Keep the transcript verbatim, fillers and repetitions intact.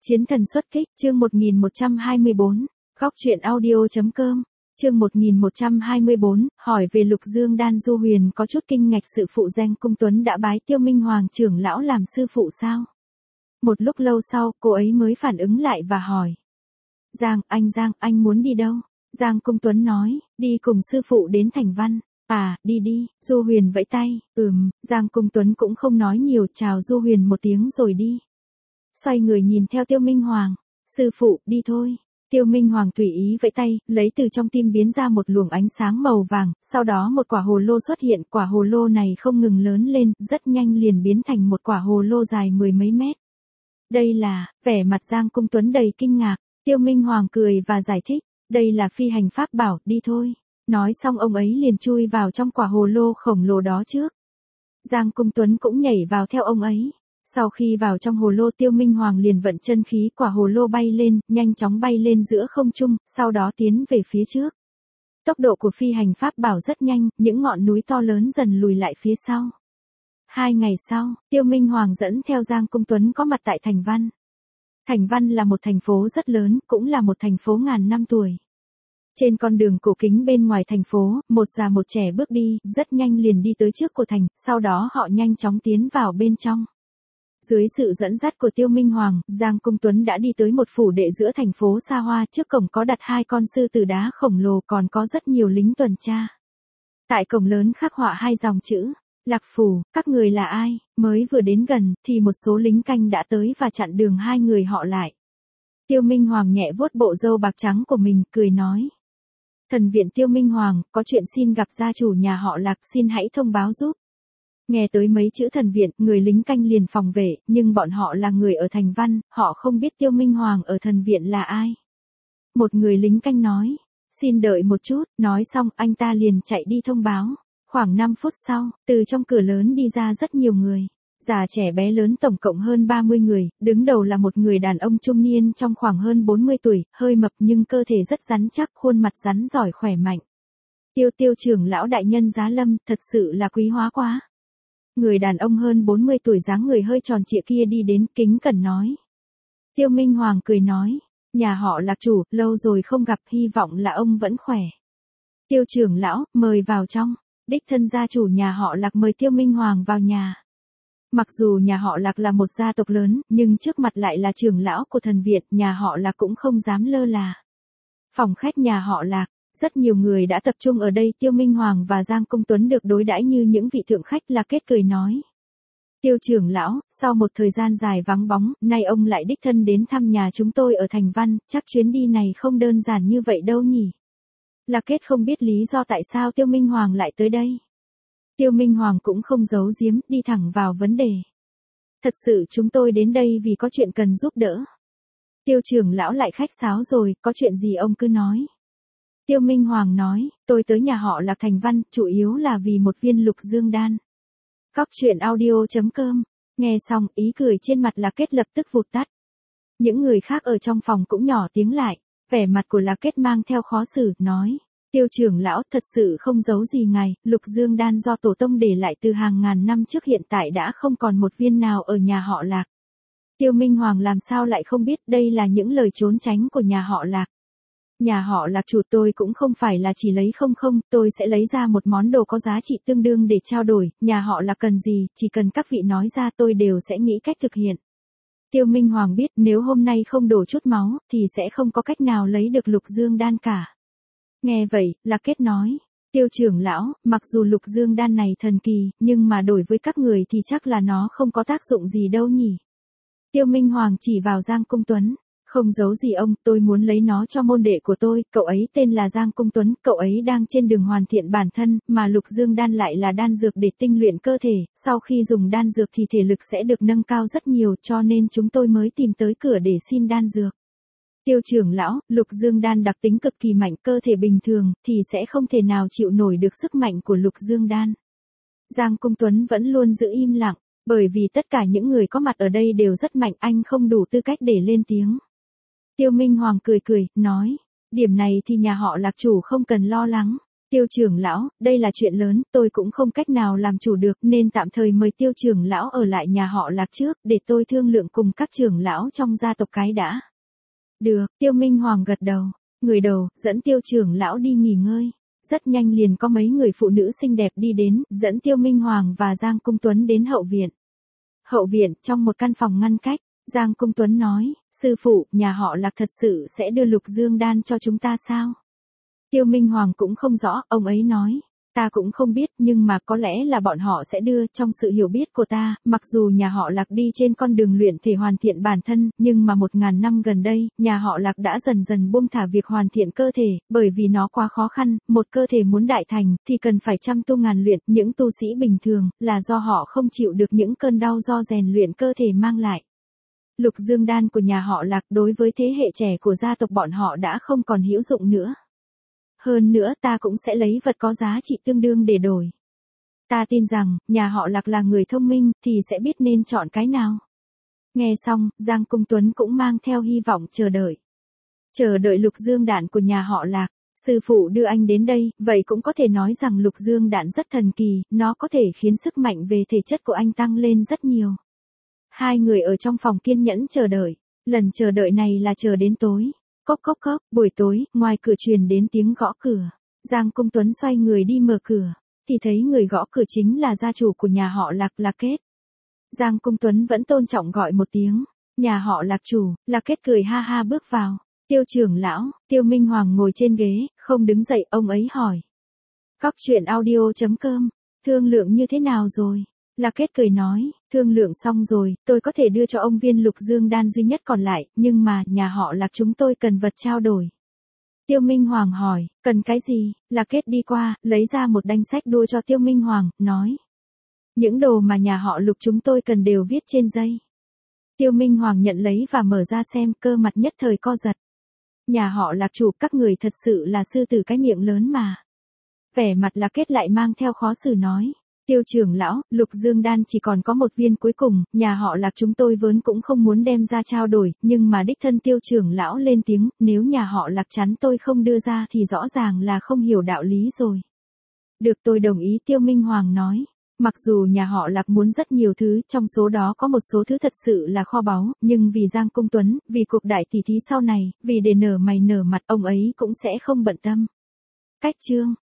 Chiến thần xuất kích, chương một nghìn một trăm hai mươi bốn, góc truyện audio.com, chương một nghìn một trăm hai mươi bốn, hỏi về Lục Dương Đan. Du Huyền có chút kinh ngạc, sự phụ Giang Cung Tuấn đã bái Tiêu Minh Hoàng trưởng lão làm sư phụ sao? Một lúc lâu sau, cô ấy mới phản ứng lại và hỏi. Giang, anh Giang, anh muốn đi đâu? Giang Cung Tuấn nói, đi cùng sư phụ đến Thành Văn. À, đi đi, Du Huyền vẫy tay, ừm, Giang Cung Tuấn cũng không nói nhiều, chào Du Huyền một tiếng rồi đi. Xoay người nhìn theo Tiêu Minh Hoàng, sư phụ, đi thôi. Tiêu Minh Hoàng tùy ý vẫy tay, lấy từ trong tim biến ra một luồng ánh sáng màu vàng, sau đó một quả hồ lô xuất hiện, quả hồ lô này không ngừng lớn lên, rất nhanh liền biến thành một quả hồ lô dài mười mấy mét. Đây là, vẻ mặt Giang Cung Tuấn đầy kinh ngạc, Tiêu Minh Hoàng cười và giải thích, đây là phi hành pháp bảo, đi thôi. Nói xong ông ấy liền chui vào trong quả hồ lô khổng lồ đó trước. Giang Cung Tuấn cũng nhảy vào theo ông ấy. Sau khi vào trong hồ lô, Tiêu Minh Hoàng liền vận chân khí, quả hồ lô bay lên, nhanh chóng bay lên giữa không trung, sau đó tiến về phía trước. Tốc độ của phi hành pháp bảo rất nhanh, những ngọn núi to lớn dần lùi lại phía sau. Hai ngày sau, Tiêu Minh Hoàng dẫn theo Giang Cung Tuấn có mặt tại Thành Văn. Thành Văn là một thành phố rất lớn, cũng là một thành phố ngàn năm tuổi. Trên con đường cổ kính bên ngoài thành phố, một già một trẻ bước đi, rất nhanh liền đi tới trước của thành, sau đó họ nhanh chóng tiến vào bên trong. Dưới sự dẫn dắt của Tiêu Minh Hoàng, Giang Cung Tuấn đã đi tới một phủ đệ giữa thành phố xa hoa, trước cổng có đặt hai con sư tử đá khổng lồ, còn có rất nhiều lính tuần tra. Tại cổng lớn khắc họa hai dòng chữ, Lạc Phủ, các người là ai? Mới vừa đến gần, thì một số lính canh đã tới và chặn đường hai người họ lại. Tiêu Minh Hoàng nhẹ vuốt bộ râu bạc trắng của mình, cười nói. Thần viện Tiêu Minh Hoàng, có chuyện xin gặp gia chủ nhà họ Lạc, xin hãy thông báo giúp. Nghe tới mấy chữ thần viện, người lính canh liền phòng vệ, nhưng bọn họ là người ở Thành Văn, họ không biết Tiêu Minh Hoàng ở thần viện là ai. Một người lính canh nói, xin đợi một chút, nói xong anh ta liền chạy đi thông báo. Khoảng năm phút sau, từ trong cửa lớn đi ra rất nhiều người. Già trẻ bé lớn tổng cộng hơn ba mươi người, đứng đầu là một người đàn ông trung niên trong khoảng hơn bốn mươi tuổi, hơi mập nhưng cơ thể rất rắn chắc, khuôn mặt rắn giỏi khỏe mạnh. Tiêu Tiêu trưởng lão đại nhân giá lâm, thật sự là quý hóa quá. Người đàn ông hơn bốn mươi tuổi dáng người hơi tròn trịa kia đi đến, kính cẩn nói. Tiêu Minh Hoàng cười nói, nhà họ Lạc chủ, lâu rồi không gặp, hy vọng là ông vẫn khỏe. Tiêu trưởng lão, mời vào trong. Đích thân gia chủ nhà họ Lạc mời Tiêu Minh Hoàng vào nhà. Mặc dù nhà họ Lạc là một gia tộc lớn, nhưng trước mặt lại là trưởng lão của thần viện, nhà họ Lạc cũng không dám lơ là. Phòng khách nhà họ Lạc, rất nhiều người đã tập trung ở đây, Tiêu Minh Hoàng và Giang Cung Tuấn được đối đãi như những vị thượng khách. Lạc Kết cười nói. Tiêu trưởng lão, sau một thời gian dài vắng bóng, nay ông lại đích thân đến thăm nhà chúng tôi ở Thành Văn, chắc chuyến đi này không đơn giản như vậy đâu nhỉ. Lạc Kết không biết lý do tại sao Tiêu Minh Hoàng lại tới đây. Tiêu Minh Hoàng cũng không giấu giếm, đi thẳng vào vấn đề. Thật sự chúng tôi đến đây vì có chuyện cần giúp đỡ. Tiêu trưởng lão lại khách sáo rồi, có chuyện gì ông cứ nói. Tiêu Minh Hoàng nói, tôi tới nhà họ Lạc Thành Văn, chủ yếu là vì một viên Lục Dương Đan. Góc truyện audio.com, nghe xong, ý cười trên mặt Lạc Kết lập tức vụt tắt. Những người khác ở trong phòng cũng nhỏ tiếng lại, vẻ mặt của Lạc Kết mang theo khó xử, nói. Tiêu trưởng lão, thật sự không giấu gì ngài, Lục Dương Đan do tổ tông để lại từ hàng ngàn năm trước hiện tại đã không còn một viên nào ở nhà họ Lạc. Tiêu Minh Hoàng làm sao lại không biết, đây là những lời trốn tránh của nhà họ Lạc. Nhà họ Lạc chủ, tôi cũng không phải là chỉ lấy không không, tôi sẽ lấy ra một món đồ có giá trị tương đương để trao đổi, nhà họ Lạc cần gì, chỉ cần các vị nói ra tôi đều sẽ nghĩ cách thực hiện. Tiêu Minh Hoàng biết nếu hôm nay không đổ chút máu, thì sẽ không có cách nào lấy được Lục Dương Đan cả. Nghe vậy, Lạc Kết nói, Tiêu trưởng lão, mặc dù Lục Dương Đan này thần kỳ, nhưng mà đổi với các người thì chắc là nó không có tác dụng gì đâu nhỉ. Tiêu Minh Hoàng chỉ vào Giang Cung Tuấn, không giấu gì ông, tôi muốn lấy nó cho môn đệ của tôi, cậu ấy tên là Giang Cung Tuấn, cậu ấy đang trên đường hoàn thiện bản thân, mà Lục Dương Đan lại là đan dược để tinh luyện cơ thể, sau khi dùng đan dược thì thể lực sẽ được nâng cao rất nhiều, cho nên chúng tôi mới tìm tới cửa để xin đan dược. Tiêu trưởng lão, Lục Dương Đan đặc tính cực kỳ mạnh, cơ thể bình thường, thì sẽ không thể nào chịu nổi được sức mạnh của Lục Dương Đan. Giang Cung Tuấn vẫn luôn giữ im lặng, bởi vì tất cả những người có mặt ở đây đều rất mạnh, anh không đủ tư cách để lên tiếng. Tiêu Minh Hoàng cười cười, nói, điểm này thì nhà họ Lạc chủ không cần lo lắng. Tiêu trưởng lão, đây là chuyện lớn, tôi cũng không cách nào làm chủ được nên tạm thời mời tiêu trưởng lão ở lại nhà họ Lạc trước để tôi thương lượng cùng các trưởng lão trong gia tộc cái đã. Được, Tiêu Minh Hoàng gật đầu, người đầu, dẫn tiêu trưởng lão đi nghỉ ngơi. Rất nhanh liền có mấy người phụ nữ xinh đẹp đi đến, dẫn Tiêu Minh Hoàng và Giang Cung Tuấn đến hậu viện. Hậu viện, trong một căn phòng ngăn cách, Giang Cung Tuấn nói, sư phụ, nhà họ Lạc thật sự sẽ đưa Lục Dương đan cho chúng ta sao? Tiêu Minh Hoàng cũng không rõ, ông ấy nói, ta cũng không biết nhưng mà có lẽ là bọn họ sẽ đưa. Trong sự hiểu biết của ta, mặc dù nhà họ Lạc đi trên con đường luyện thể hoàn thiện bản thân, nhưng mà một ngàn năm gần đây, nhà họ Lạc đã dần dần buông thả việc hoàn thiện cơ thể, bởi vì nó quá khó khăn, một cơ thể muốn đại thành, thì cần phải trăm tu ngàn luyện, những tu sĩ bình thường, là do họ không chịu được những cơn đau do rèn luyện cơ thể mang lại. Lục Dương đan của nhà họ Lạc đối với thế hệ trẻ của gia tộc bọn họ đã không còn hữu dụng nữa. Hơn nữa ta cũng sẽ lấy vật có giá trị tương đương để đổi. Ta tin rằng, nhà họ Lạc là người thông minh, thì sẽ biết nên chọn cái nào. Nghe xong, Giang Cung Tuấn cũng mang theo hy vọng chờ đợi. Chờ đợi Lục Dương đạn của nhà họ Lạc. Sư phụ đưa anh đến đây, vậy cũng có thể nói rằng Lục Dương đạn rất thần kỳ, nó có thể khiến sức mạnh về thể chất của anh tăng lên rất nhiều. Hai người ở trong phòng kiên nhẫn chờ đợi. Lần chờ đợi này là chờ đến tối. Cốc cốc cốc, buổi tối, ngoài cửa truyền đến tiếng gõ cửa. Giang Cung Tuấn xoay người đi mở cửa, thì thấy người gõ cửa chính là gia chủ của nhà họ Lạc, Lạc Kết. Giang Cung Tuấn vẫn tôn trọng gọi một tiếng, nhà họ Lạc chủ. Lạc Kết cười ha ha bước vào. Tiêu trưởng lão, Tiêu Minh Hoàng ngồi trên ghế, không đứng dậy, ông ấy hỏi. Cóc truyện audio chấm com, thương lượng như thế nào rồi? Lạc Kết cười nói, thương lượng xong rồi, tôi có thể đưa cho ông viên Lục Dương đan duy nhất còn lại, nhưng mà, nhà họ Lạc chúng tôi cần vật trao đổi. Tiêu Minh Hoàng hỏi, cần cái gì? Lạc Kết đi qua, lấy ra một đanh sách đua cho Tiêu Minh Hoàng, nói. Những đồ mà nhà họ Lục chúng tôi cần đều viết trên dây. Tiêu Minh Hoàng nhận lấy và mở ra xem, cơ mặt nhất thời co giật. Nhà họ Lạc chủ, các người thật sự là sư tử cái miệng lớn mà. Vẻ mặt Lạc Kết lại mang theo khó xử nói. Tiêu trưởng lão, Lục Dương đan chỉ còn có một viên cuối cùng, nhà họ Lạc chúng tôi vốn cũng không muốn đem ra trao đổi, nhưng mà đích thân tiêu trưởng lão lên tiếng, nếu nhà họ Lạc chắn tôi không đưa ra thì rõ ràng là không hiểu đạo lý rồi. Được, tôi đồng ý, Tiêu Minh Hoàng nói. Mặc dù nhà họ Lạc muốn rất nhiều thứ, trong số đó có một số thứ thật sự là kho báu, nhưng vì Giang Cung Tuấn, vì cuộc đại tỷ thí sau này, vì để nở mày nở mặt, ông ấy cũng sẽ không bận tâm. Cách chương